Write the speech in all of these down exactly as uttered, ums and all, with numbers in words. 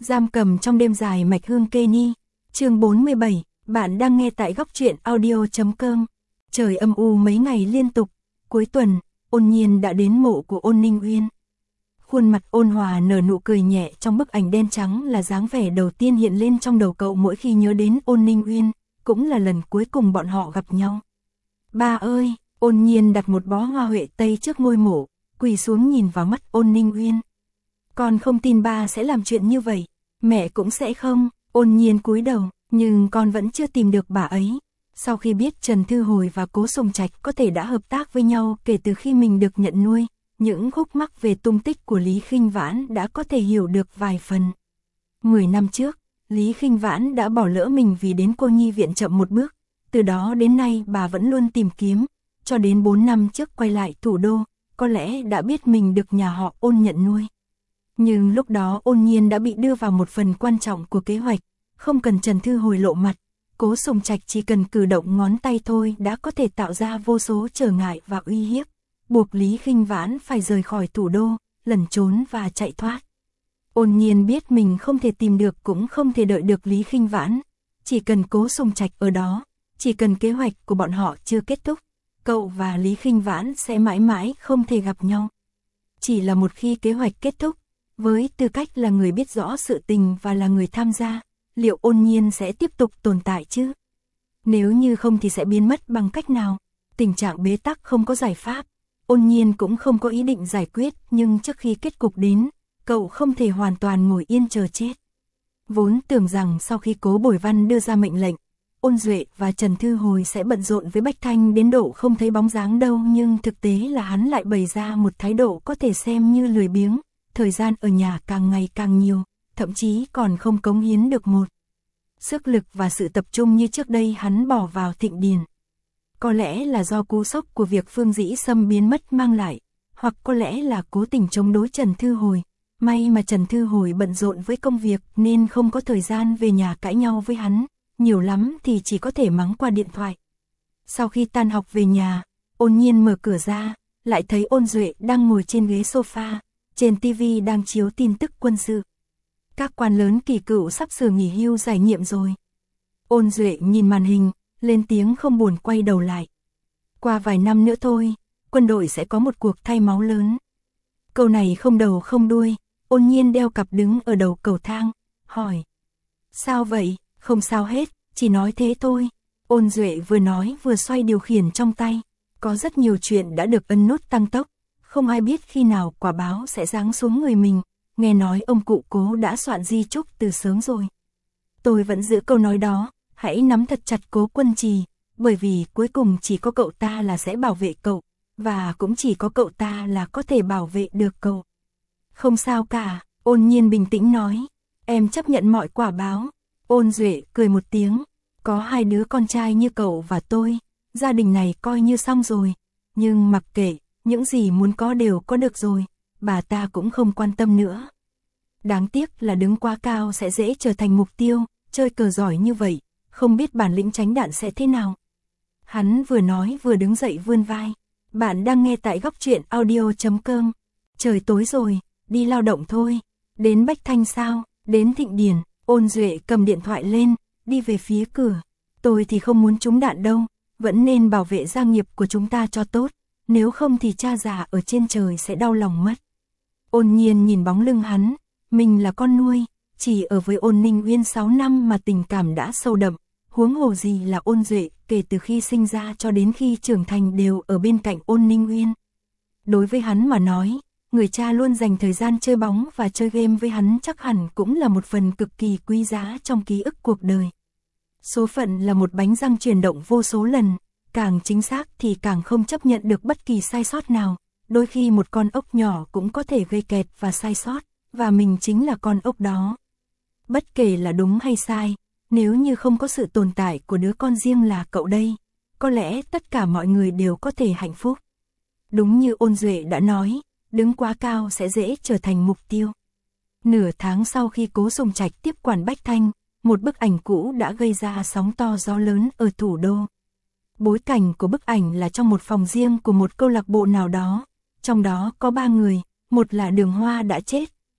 Giam cầm trong đêm dài mạch hương kê ni. Chương bốn mươi bảy, bạn đang nghe tại góc truyện audio chấm com. Trời âm u mấy ngày liên tục, cuối tuần, Ôn Nhiên đã đến mộ của Ôn Ninh Uyên. Khuôn mặt ôn hòa nở nụ cười nhẹ trong bức ảnh đen trắng là dáng vẻ đầu tiên hiện lên trong đầu cậu mỗi khi nhớ đến Ôn Ninh Uyên, cũng là lần cuối cùng bọn họ gặp nhau. Ba ơi, Ôn Nhiên đặt một bó hoa huệ tây trước ngôi mộ, quỳ xuống nhìn vào mắt Ôn Ninh Uyên. Con không tin ba sẽ làm chuyện như vậy, mẹ cũng sẽ không. Ôn Nhiên cúi đầu, nhưng con vẫn chưa tìm được bà ấy. Sau khi biết Trần Thư Hồi và Cố Sùng Trạch có thể đã hợp tác với nhau kể từ khi mình được nhận nuôi, những khúc mắc về tung tích của Lý Khinh Vãn đã có thể hiểu được vài phần. Mười năm trước, Lý Khinh Vãn đã bỏ lỡ mình vì đến cô nhi viện chậm một bước, từ đó đến nay bà vẫn luôn tìm kiếm, cho đến bốn năm trước quay lại thủ đô, có lẽ đã biết mình được nhà họ Ôn nhận nuôi. Nhưng lúc đó Ôn Nhiên đã bị đưa vào một phần quan trọng của kế hoạch, không cần Trần Thư Hồi lộ mặt, Cố Sùng Trạch chỉ cần cử động ngón tay thôi đã có thể tạo ra vô số trở ngại và uy hiếp, buộc Lý Khinh Vãn phải rời khỏi thủ đô, lẩn trốn và chạy thoát. Ôn Nhiên biết mình không thể tìm được cũng không thể đợi được Lý Khinh Vãn, chỉ cần Cố Sùng Trạch ở đó, chỉ cần kế hoạch của bọn họ chưa kết thúc, cậu và Lý Khinh Vãn sẽ mãi mãi không thể gặp nhau. Chỉ là một khi kế hoạch kết thúc, với tư cách là người biết rõ sự tình và là người tham gia, liệu Ôn Nhiên sẽ tiếp tục tồn tại chứ? Nếu như không thì sẽ biến mất bằng cách nào? Tình trạng bế tắc không có giải pháp, Ôn Nhiên cũng không có ý định giải quyết, nhưng trước khi kết cục đến, cậu không thể hoàn toàn ngồi yên chờ chết. Vốn tưởng rằng sau khi Cố Bồi Văn đưa ra mệnh lệnh, Ôn Duệ và Trần Thư Hồi sẽ bận rộn với Bách Thanh đến độ không thấy bóng dáng đâu, nhưng thực tế là hắn lại bày ra một thái độ có thể xem như lười biếng, thời gian ở nhà càng ngày càng nhiều, thậm chí còn không cống hiến được một sức lực và sự tập trung như trước đây hắn bỏ vào Thịnh Điền. Có lẽ là do cú sốc của việc Phương Dĩ Sâm biến mất mang lại, hoặc có lẽ là cố tình chống đối Trần Thư Hồi. May mà Trần Thư Hồi bận rộn với công việc nên không có thời gian về nhà cãi nhau với hắn, nhiều lắm thì chỉ có thể mắng qua điện thoại. Sau khi tan học về nhà, Ôn Nhiên mở cửa ra, lại thấy Ôn Duệ đang ngồi trên ghế sofa, trên ti vi đang chiếu tin tức quân sự. Các quan lớn kỳ cựu sắp sửa nghỉ hưu giải nhiệm rồi. Ôn Duệ nhìn màn hình, lên tiếng không buồn quay đầu lại. Qua vài năm nữa thôi, quân đội sẽ có một cuộc thay máu lớn. Câu này không đầu không đuôi, Ôn Nhiên đeo cặp đứng ở đầu cầu thang, hỏi. Sao vậy? Không sao hết, chỉ nói thế thôi. Ôn Duệ vừa nói vừa xoay điều khiển trong tay. Có rất nhiều chuyện đã được ấn nút tăng tốc, không ai biết khi nào quả báo sẽ giáng xuống người mình. Nghe nói ông cụ Cố đã soạn di chúc từ sớm rồi. Tôi vẫn giữ câu nói đó, hãy nắm thật chặt Cố Quân Trì, bởi vì cuối cùng chỉ có cậu ta là sẽ bảo vệ cậu, và cũng chỉ có cậu ta là có thể bảo vệ được cậu. Không sao cả, Ôn Nhiên bình tĩnh nói, em chấp nhận mọi quả báo. Ôn Duệ cười một tiếng, có hai đứa con trai như cậu và tôi, gia đình này coi như xong rồi, nhưng mặc kệ, những gì muốn có đều có được rồi. Bà ta cũng không quan tâm nữa. Đáng tiếc là đứng quá cao sẽ dễ trở thành mục tiêu, chơi cờ giỏi như vậy, không biết bản lĩnh tránh đạn sẽ thế nào. Hắn vừa nói vừa đứng dậy vươn vai. Bạn đang nghe tại góc truyện audio chấm com. Trời tối rồi, đi lao động thôi. Đến Bách Thanh sao? Đến Thịnh Điền. Ôn Duệ cầm điện thoại lên, đi về phía cửa. Tôi thì không muốn trúng đạn đâu, vẫn nên bảo vệ gia nghiệp của chúng ta cho tốt, nếu không thì cha già ở trên trời sẽ đau lòng mất. Ôn Nhiên nhìn bóng lưng hắn, mình là con nuôi, chỉ ở với Ôn Ninh Uyên sáu năm mà tình cảm đã sâu đậm, huống hồ gì là Ôn Duệ, kể từ khi sinh ra cho đến khi trưởng thành đều ở bên cạnh Ôn Ninh Uyên. Đối với hắn mà nói, người cha luôn dành thời gian chơi bóng và chơi game với hắn chắc hẳn cũng là một phần cực kỳ quý giá trong ký ức cuộc đời. Số phận là một bánh răng chuyển động vô số lần, càng chính xác thì càng không chấp nhận được bất kỳ sai sót nào. Đôi khi một con ốc nhỏ cũng có thể gây kẹt và sai sót, và mình chính là con ốc đó. Bất kể là đúng hay sai, nếu như không có sự tồn tại của đứa con riêng là cậu đây, có lẽ tất cả mọi người đều có thể hạnh phúc. Đúng như Ôn Duệ đã nói, đứng quá cao sẽ dễ trở thành mục tiêu. Nửa tháng sau khi Cố Sùng Trạch tiếp quản Bách Thanh, một bức ảnh cũ đã gây ra sóng to gió lớn ở thủ đô. Bối cảnh của bức ảnh là trong một phòng riêng của một câu lạc bộ nào đó. Trong đó có ba người, một là Đường Hoa đã chết,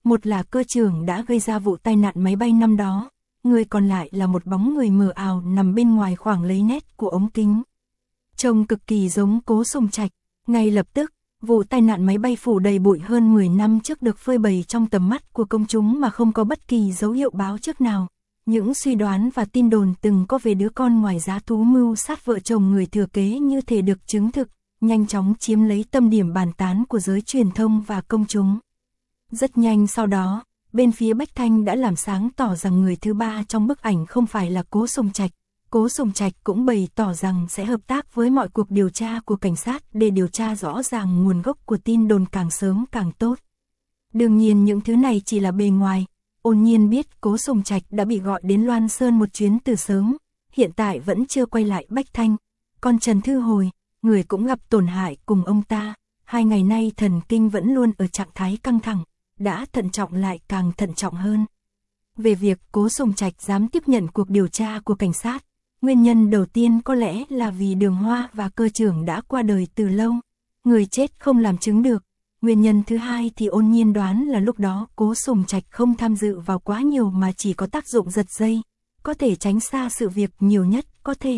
Một là cơ trưởng đã gây ra vụ tai nạn máy bay năm đó, người còn lại là một bóng người mờ ảo nằm bên ngoài khoảng lấy nét của ống kính. Trông cực kỳ giống Cố Sùng Trạch. Ngay lập tức, vụ tai nạn máy bay phủ đầy bụi hơn mười năm trước được phơi bày trong tầm mắt của công chúng mà không có bất kỳ dấu hiệu báo trước nào. Những suy đoán và tin đồn từng có về đứa con ngoài giá thú mưu sát vợ chồng người thừa kế như thể được chứng thực, nhanh chóng chiếm lấy tâm điểm bàn tán của giới truyền thông và công chúng. Rất nhanh sau đó, bên phía Bách Thanh đã làm sáng tỏ rằng người thứ ba trong bức ảnh không phải là Cố Sùng Trạch. Cố Sùng Trạch cũng bày tỏ rằng sẽ hợp tác với mọi cuộc điều tra của cảnh sát để điều tra rõ ràng nguồn gốc của tin đồn càng sớm càng tốt. Đương nhiên những thứ này chỉ là bề ngoài. Ôn Nhiên biết Cố Sùng Trạch đã bị gọi đến Loan Sơn một chuyến từ sớm, hiện tại vẫn chưa quay lại Bách Thanh. Còn Trần Thư Hồi, người cũng gặp tổn hại cùng ông ta, hai ngày nay thần kinh vẫn luôn ở trạng thái căng thẳng, đã thận trọng lại càng thận trọng hơn. Về việc Cố Sùng Trạch dám tiếp nhận cuộc điều tra của cảnh sát, nguyên nhân đầu tiên có lẽ là vì Đường Hoa và cơ trưởng đã qua đời từ lâu, người chết không làm chứng được. Nguyên nhân thứ hai thì Ôn Nhiên đoán là lúc đó Cố Sùng Trạch không tham dự vào quá nhiều mà chỉ có tác dụng giật dây, có thể tránh xa sự việc nhiều nhất có thể.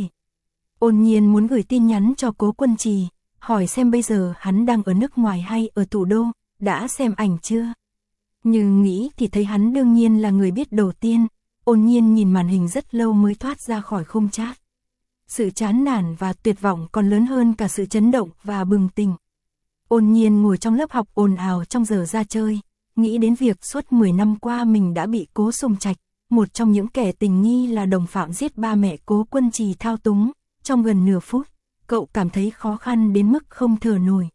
Ôn Nhiên muốn gửi tin nhắn cho Cố Quân Trì, hỏi xem bây giờ hắn đang ở nước ngoài hay ở thủ đô, đã xem ảnh chưa? Nhưng nghĩ thì thấy hắn đương nhiên là người biết đầu tiên. Ôn Nhiên nhìn màn hình rất lâu mới thoát ra khỏi khung chat. Sự chán nản và tuyệt vọng còn lớn hơn cả sự chấn động và bừng tỉnh. Ôn Nhiên ngồi trong lớp học ồn ào trong giờ ra chơi, nghĩ đến việc suốt mười năm qua mình đã bị Cố Sùng Trạch, một trong những kẻ tình nghi là đồng phạm giết ba mẹ Cố Quân Trì thao túng. Trong gần nửa phút, cậu cảm thấy khó khăn đến mức không thở nổi.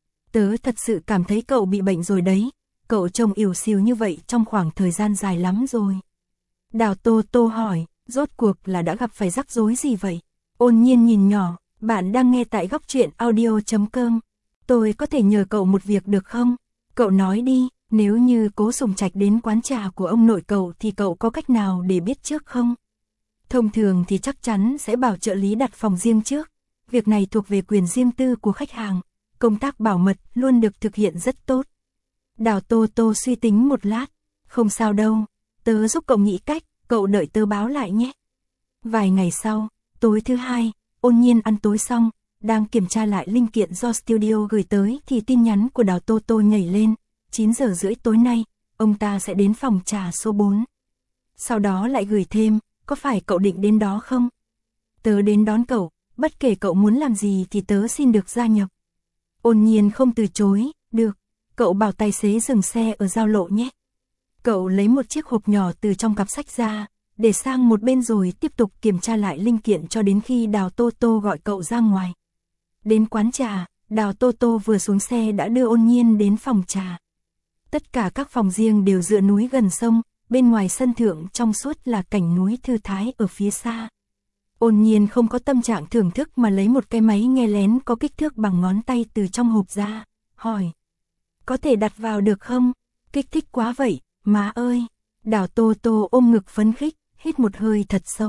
Tớ thật sự cảm thấy cậu bị bệnh rồi đấy, cậu trông ỉu xìu như vậy trong khoảng thời gian dài lắm rồi. Đào Tô Tô hỏi, rốt cuộc là đã gặp phải rắc rối gì vậy? Ôn Nhiên nhìn nhỏ, bạn đang nghe tại góc truyện audio chấm com. Tôi có thể nhờ cậu một việc được không? Cậu nói đi, nếu như Cố Sùng Trạch đến quán trà của ông nội cậu thì cậu có cách nào để biết trước không? Thông thường thì chắc chắn sẽ bảo trợ lý đặt phòng riêng trước. Việc này thuộc về quyền riêng tư của khách hàng. Công tác bảo mật luôn được thực hiện rất tốt. Đào Tô Tô suy tính một lát. Không sao đâu, tớ giúp cậu nghĩ cách, cậu đợi tớ báo lại nhé. Vài ngày sau, tối thứ hai, Ôn Nhiên ăn tối xong, đang kiểm tra lại linh kiện do studio gửi tới thì tin nhắn của Đào Tô Tô nhảy lên. chín giờ rưỡi tối nay, ông ta sẽ đến phòng trà số bốn. Sau đó lại gửi thêm, có phải cậu định đến đó không? Tớ đến đón cậu, bất kể cậu muốn làm gì thì tớ xin được gia nhập. Ôn Nhiên không từ chối, được, cậu bảo tài xế dừng xe ở giao lộ nhé. Cậu lấy một chiếc hộp nhỏ từ trong cặp sách ra, để sang một bên rồi tiếp tục kiểm tra lại linh kiện cho đến khi Đào Tô Tô gọi cậu ra ngoài. Đến quán trà, Đào Tô Tô vừa xuống xe đã đưa Ôn Nhiên đến phòng trà. Tất cả các phòng riêng đều dựa núi gần sông, bên ngoài sân thượng trong suốt là cảnh núi thư thái ở phía xa. Ôn Nhiên không có tâm trạng thưởng thức mà lấy một cái máy nghe lén có kích thước bằng ngón tay từ trong hộp ra, hỏi. Có thể đặt vào được không? Kích thích quá vậy, má ơi. Đào Tô Tô ôm ngực phấn khích, hít một hơi thật sâu.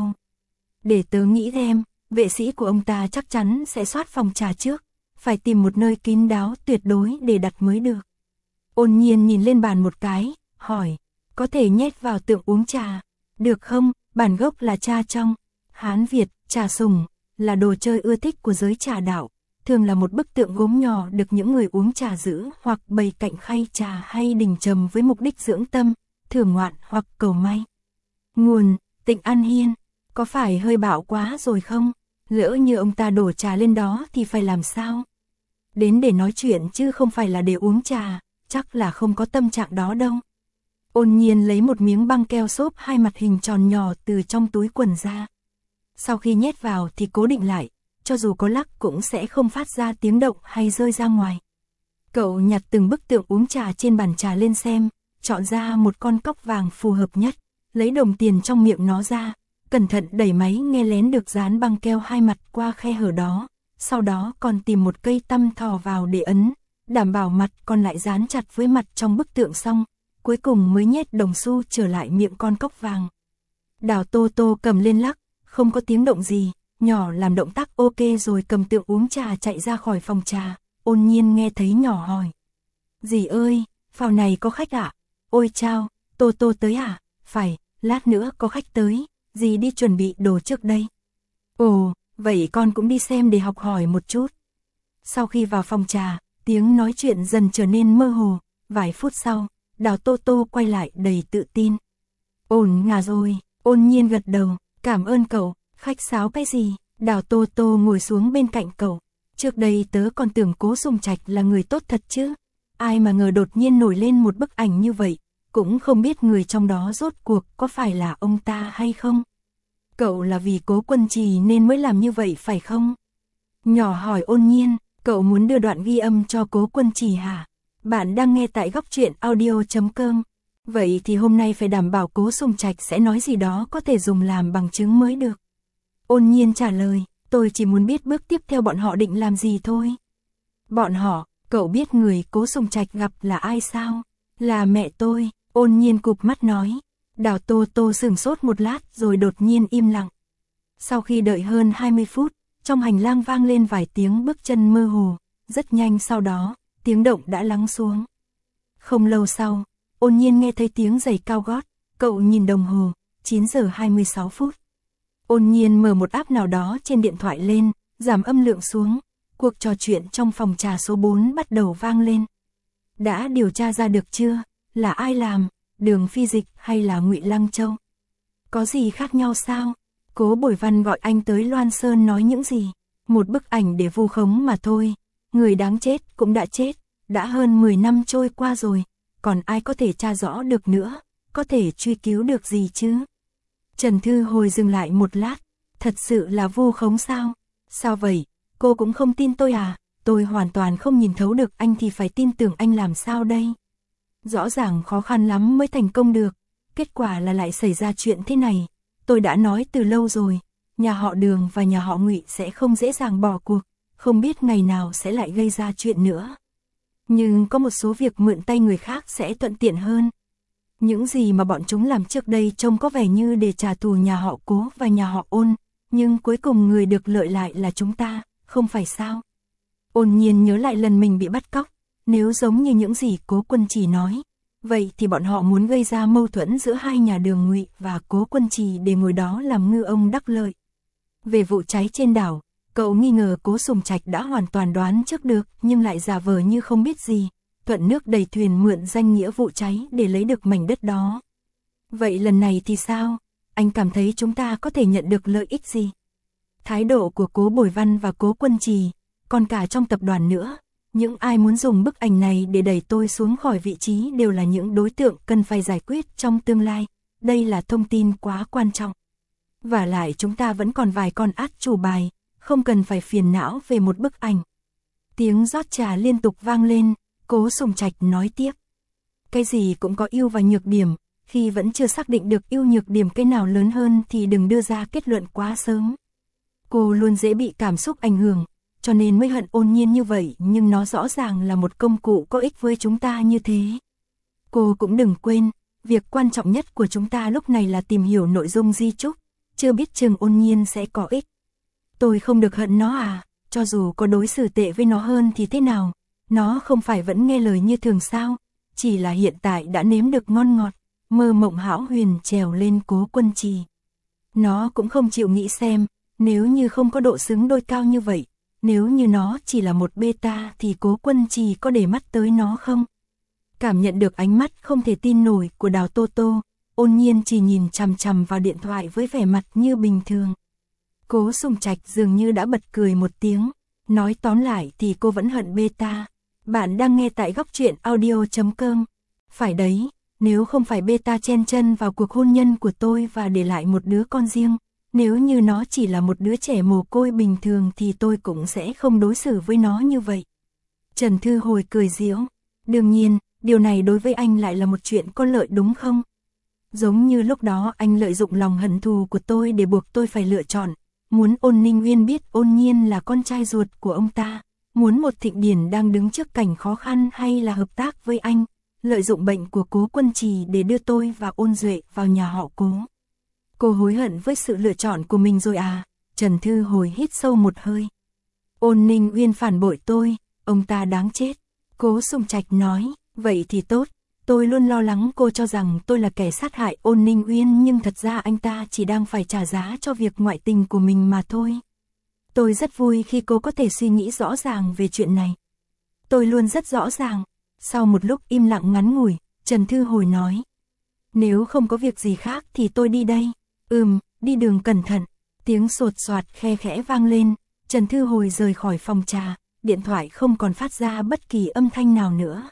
Để tớ nghĩ xem, vệ sĩ của ông ta chắc chắn sẽ soát phòng trà trước, phải tìm một nơi kín đáo tuyệt đối để đặt mới được. Ôn Nhiên nhìn lên bàn một cái, hỏi, có thể nhét vào tượng uống trà, được không? Bản gốc là trà trong Hán Việt, trà sùng, là đồ chơi ưa thích của giới trà đạo, thường là một bức tượng gốm nhỏ được những người uống trà giữ hoặc bày cạnh khay trà hay đình trầm với mục đích dưỡng tâm, thưởng ngoạn hoặc cầu may. Nguồn, Tịnh An Hiên, có phải hơi bạo quá rồi không? Lỡ như ông ta đổ trà lên đó thì phải làm sao? Đến để nói chuyện chứ không phải là để uống trà, chắc là không có tâm trạng đó đâu. Ôn Nhiên lấy một miếng băng keo xốp hai mặt hình tròn nhỏ từ trong túi quần ra. Sau khi nhét vào thì cố định lại, cho dù có lắc cũng sẽ không phát ra tiếng động hay rơi ra ngoài. Cậu nhặt từng bức tượng uống trà trên bàn trà lên xem, chọn ra một con cóc vàng phù hợp nhất, lấy đồng tiền trong miệng nó ra, cẩn thận đẩy máy nghe lén được dán băng keo hai mặt qua khe hở đó, sau đó còn tìm một cây tăm thò vào để ấn, đảm bảo mặt còn lại dán chặt với mặt trong bức tượng xong, cuối cùng mới nhét đồng xu trở lại miệng con cóc vàng. Đào Tô Tô cầm lên lắc, không có tiếng động gì, nhỏ làm động tác ok rồi cầm tượng uống trà chạy ra khỏi phòng trà. Ôn Nhiên nghe thấy nhỏ hỏi. Dì ơi, vào này có khách ạ? Ôi chao, Tô Tô tới à? Phải, lát nữa có khách tới, dì đi chuẩn bị đồ trước đây. Ồ, vậy con cũng đi xem để học hỏi một chút. Sau khi vào phòng trà, tiếng nói chuyện dần trở nên mơ hồ, vài phút sau, Đào Tô Tô quay lại đầy tự tin. Ổn ngà rồi, Ôn Nhiên gật đầu, cảm ơn cậu, khách sáo cái gì? Đào Tô Tô ngồi xuống bên cạnh cậu. Trước đây tớ còn tưởng Cố Sùng Trạch là người tốt thật chứ. Ai mà ngờ đột nhiên nổi lên một bức ảnh như vậy, cũng không biết người trong đó rốt cuộc có phải là ông ta hay không. Cậu là vì Cố Quân Trì nên mới làm như vậy phải không? Nhỏ hỏi Ôn Nhiên, cậu muốn đưa đoạn ghi âm cho Cố Quân Trì hả? Bạn đang nghe tại góc truyện audio chấm com. Vậy thì hôm nay phải đảm bảo Cố Sùng Trạch sẽ nói gì đó có thể dùng làm bằng chứng mới được. Ôn Nhiên trả lời, tôi chỉ muốn biết bước tiếp theo bọn họ định làm gì thôi. Bọn họ, cậu biết người Cố Sùng Trạch gặp là ai sao? Là mẹ tôi, Ôn Nhiên cụp mắt nói. Đào Tô Tô sửng sốt một lát rồi đột nhiên im lặng. Sau khi đợi hơn hai mươi phút, trong hành lang vang lên vài tiếng bước chân mơ hồ, rất nhanh sau đó, tiếng động đã lắng xuống. Không lâu sau, Ôn Nhiên nghe thấy tiếng giày cao gót, cậu nhìn đồng hồ, chín giờ hai mươi sáu phút. Ôn Nhiên mở một app nào đó trên điện thoại lên, giảm âm lượng xuống, cuộc trò chuyện trong phòng trà số bốn bắt đầu vang lên. Đã điều tra ra được chưa, là ai làm, Đường Phi Dịch hay là Ngụy Lăng Châu? Có gì khác nhau sao? Cố Bồi Văn gọi anh tới Loan Sơn nói những gì? Một bức ảnh để vu khống mà thôi, người đáng chết cũng đã chết, đã hơn mười năm trôi qua rồi, còn ai có thể tra rõ được nữa, có thể truy cứu được gì chứ? Trần Thư Hồi dừng lại một lát, thật sự là vu khống sao? Sao vậy, cô cũng không tin tôi à? Tôi hoàn toàn không nhìn thấu được anh thì phải tin tưởng anh làm sao đây? Rõ ràng khó khăn lắm mới thành công được, kết quả là lại xảy ra chuyện thế này. Tôi đã nói từ lâu rồi, nhà họ Đường và nhà họ Ngụy sẽ không dễ dàng bỏ cuộc, không biết ngày nào sẽ lại gây ra chuyện nữa. Nhưng có một số việc mượn tay người khác sẽ thuận tiện hơn. Những gì mà bọn chúng làm trước đây trông có vẻ như để trả thù nhà họ Cố và nhà họ Ôn, nhưng cuối cùng người được lợi lại là chúng ta, không phải sao? Ôn Nhiên nhớ lại lần mình bị bắt cóc, nếu giống như những gì Cố Quân Trì nói, vậy thì bọn họ muốn gây ra mâu thuẫn giữa hai nhà Đường Ngụy và Cố Quân Trì để ngồi đó làm ngư ông đắc lợi. Về vụ cháy trên đảo, cậu nghi ngờ Cố Sùng Trạch đã hoàn toàn đoán trước được nhưng lại giả vờ như không biết gì, thuận nước đẩy thuyền mượn danh nghĩa vụ cháy để lấy được mảnh đất đó. Vậy lần này thì sao? Anh cảm thấy chúng ta có thể nhận được lợi ích gì? Thái độ của Cố Bồi Văn và Cố Quân Trì, còn cả trong tập đoàn nữa, những ai muốn dùng bức ảnh này để đẩy tôi xuống khỏi vị trí đều là những đối tượng cần phải giải quyết trong tương lai. Đây là thông tin quá quan trọng. Và lại chúng ta vẫn còn vài con át chủ bài, không cần phải phiền não về một bức ảnh. Tiếng rót trà liên tục vang lên, Cố Sùng Trạch nói tiếp. Cái gì cũng có ưu và nhược điểm, khi vẫn chưa xác định được ưu nhược điểm cái nào lớn hơn thì đừng đưa ra kết luận quá sớm. Cô luôn dễ bị cảm xúc ảnh hưởng, cho nên mới hận Ôn Nhiên như vậy, nhưng nó rõ ràng là một công cụ có ích với chúng ta như thế. Cô cũng đừng quên, việc quan trọng nhất của chúng ta lúc này là tìm hiểu nội dung di chúc, chưa biết chừng Ôn Nhiên sẽ có ích. Tôi không được hận nó à, cho dù có đối xử tệ với nó hơn thì thế nào, nó không phải vẫn nghe lời như thường sao, chỉ là hiện tại đã nếm được ngon ngọt, mơ mộng hão huyền trèo lên Cố Quân Trì. Nó cũng không chịu nghĩ xem, nếu như không có độ xứng đôi cao như vậy, nếu như nó chỉ là một beta thì Cố Quân Trì có để mắt tới nó không? Cảm nhận được ánh mắt không thể tin nổi của Đào Tô Tô, Ôn Nhiên chỉ nhìn chằm chằm vào điện thoại với vẻ mặt như bình thường. Cố Sùng Trạch dường như đã bật cười một tiếng, nói tóm lại thì cô vẫn hận beta. Bạn đang nghe tại góc truyện audio chấm com. Phải đấy, nếu không phải beta chen chân vào cuộc hôn nhân của tôi và để lại một đứa con riêng, nếu như nó chỉ là một đứa trẻ mồ côi bình thường thì tôi cũng sẽ không đối xử với nó như vậy. Trần Thư Hồi cười giễu, đương nhiên, điều này đối với anh lại là một chuyện có lợi đúng không? Giống như lúc đó anh lợi dụng lòng hận thù của tôi để buộc tôi phải lựa chọn, muốn Ôn Ninh Uyên biết Ôn Nhiên là con trai ruột của ông ta, muốn một Thịnh Điển đang đứng trước cảnh khó khăn hay là hợp tác với anh, lợi dụng bệnh của Cố Quân Trì để đưa tôi và Ôn Duệ vào nhà họ Cố. Cô hối hận với sự lựa chọn của mình rồi à? Trần Thư Hồi hít sâu một hơi. Ôn Ninh Uyên phản bội tôi, ông ta đáng chết. Cố Sùng Trạch nói, vậy thì tốt, Tôi luôn lo lắng cô cho rằng tôi là kẻ sát hại Ôn Ninh Uyên, nhưng thật ra anh ta chỉ đang phải trả giá cho việc ngoại tình của mình mà thôi. Tôi rất vui khi cô có thể suy nghĩ rõ ràng về chuyện này. Tôi luôn rất rõ ràng. Sau một lúc im lặng ngắn ngủi, Trần Thư Hồi nói. Nếu không có việc gì khác thì tôi đi đây. Ừm, đi đường cẩn thận. Tiếng sột soạt khe khẽ vang lên, Trần Thư Hồi rời khỏi phòng trà, điện thoại không còn phát ra bất kỳ âm thanh nào nữa.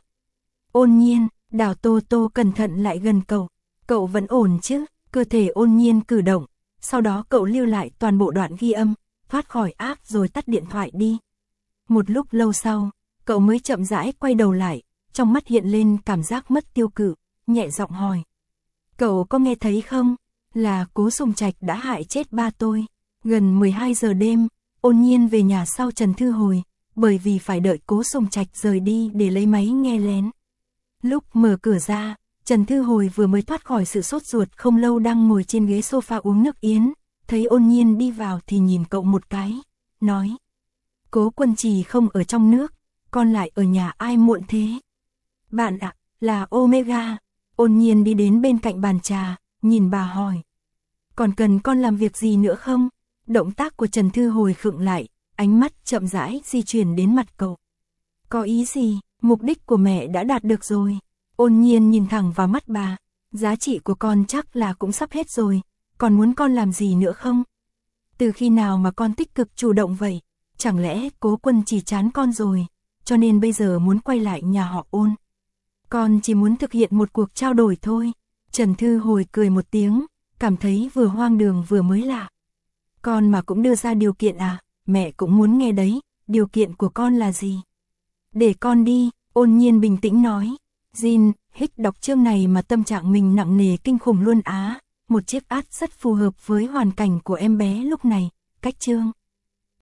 Ôn Nhiên, Đào Tô Tô cẩn thận lại gần cậu. Cậu vẫn ổn chứ? Cơ thể Ôn Nhiên cử động, sau đó cậu lưu lại toàn bộ đoạn ghi âm, thoát khỏi app rồi tắt điện thoại đi. Một lúc lâu sau, cậu mới chậm rãi quay đầu lại, trong mắt hiện lên cảm giác mất tiêu cự, nhẹ giọng hỏi. Cậu có nghe thấy không? Là Cố Sùng Trạch đã hại chết ba tôi. Gần mười hai giờ đêm, Ôn Nhiên về nhà sau Trần Thư Hồi, bởi vì phải đợi Cố Sùng Trạch rời đi để lấy máy nghe lén. Lúc mở cửa ra, Trần Thư Hồi vừa mới thoát khỏi sự sốt ruột không lâu đang ngồi trên ghế sofa uống nước yến, thấy Ôn Nhiên đi vào thì nhìn cậu một cái, nói. Cố Quân Trì không ở trong nước, con lại ở nhà ai muộn thế? Bạn ạ, à, là Omega. Ôn Nhiên đi đến bên cạnh bàn trà, nhìn bà hỏi. Còn cần con làm việc gì nữa không? Động tác của Trần Thư Hồi khựng lại, ánh mắt chậm rãi di chuyển đến mặt cậu. Có ý gì? Mục đích của mẹ đã đạt được rồi. Ôn Nhiên nhìn thẳng vào mắt bà. Giá trị của con chắc là cũng sắp hết rồi. Còn muốn con làm gì nữa không? Từ khi nào mà con tích cực chủ động vậy? Chẳng lẽ Cố Quân chỉ chán con rồi, cho nên bây giờ muốn quay lại nhà họ Ôn? Con chỉ muốn thực hiện một cuộc trao đổi thôi. Trần Thư Hồi cười một tiếng, cảm thấy vừa hoang đường vừa mới lạ. Con mà cũng đưa ra điều kiện à? Mẹ cũng muốn nghe đấy. Điều kiện của con là gì? Để con đi, Ôn Nhiên bình tĩnh nói. Jin, Hích đọc chương này mà tâm trạng mình nặng nề kinh khủng luôn á. Một chiếc át rất phù hợp với hoàn cảnh của em bé lúc này. Cách chương.